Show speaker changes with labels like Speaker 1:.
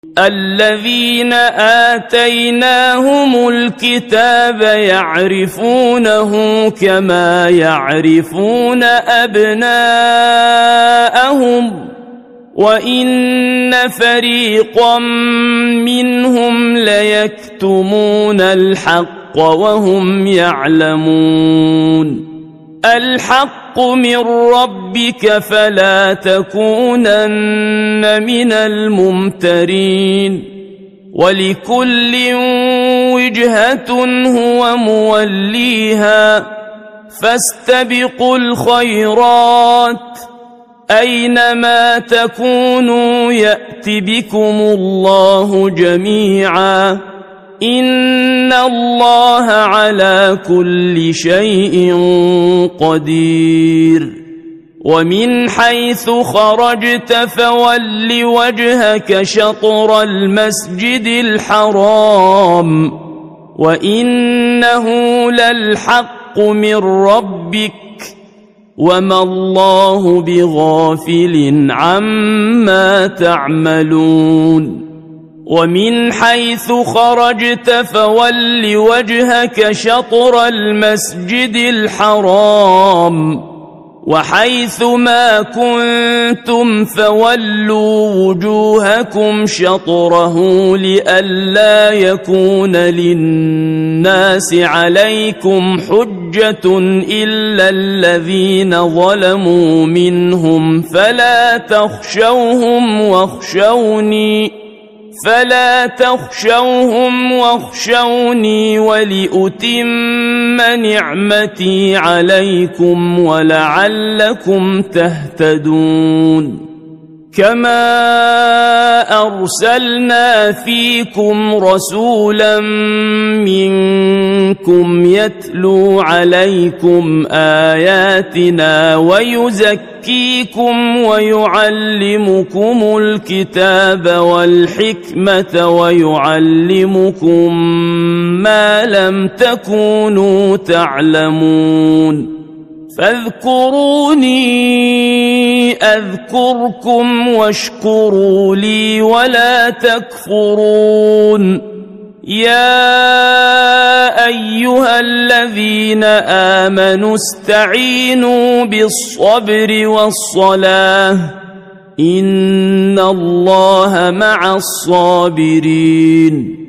Speaker 1: الذين آتيناهم الكتاب يعرفونه كما يعرفون أبناءهم وإن فريقا منهم ليكتمون الحق وهم يعلمون الحق من ربك فلا تكونن من الممترين ولكل وجهة هو موليها فاستبقوا الخيرات أينما تكونوا يأت بكم الله جميعا إن الله على كل شيء قدير ومن حيث خرجت فول وجهك شطر المسجد الحرام وإنه للحق من ربك وما الله بغافل عما تعملون ومن حيث خرجت فول وجهك شطر المسجد الحرام وحيث ما كنتم فولوا وجوهكم شطره لئلا يكون للناس عليكم حجة إلا الذين ظلموا منهم فلا تخشوهم واخشوني ولأتم نعمتي عليكم ولعلكم تهتدون كما أرسلنا فيكم رسولا منكم يتلو عليكم آياتنا ويزكيكم ويعلمكم الكتاب والحكمة ويعلمكم ما لم تكونوا تعلمون فاذكروني أذكركم واشكروا لي ولا تكفرون يا أيها الذين آمنوا استعينوا بالصبر والصلاة إن الله مع الصابرين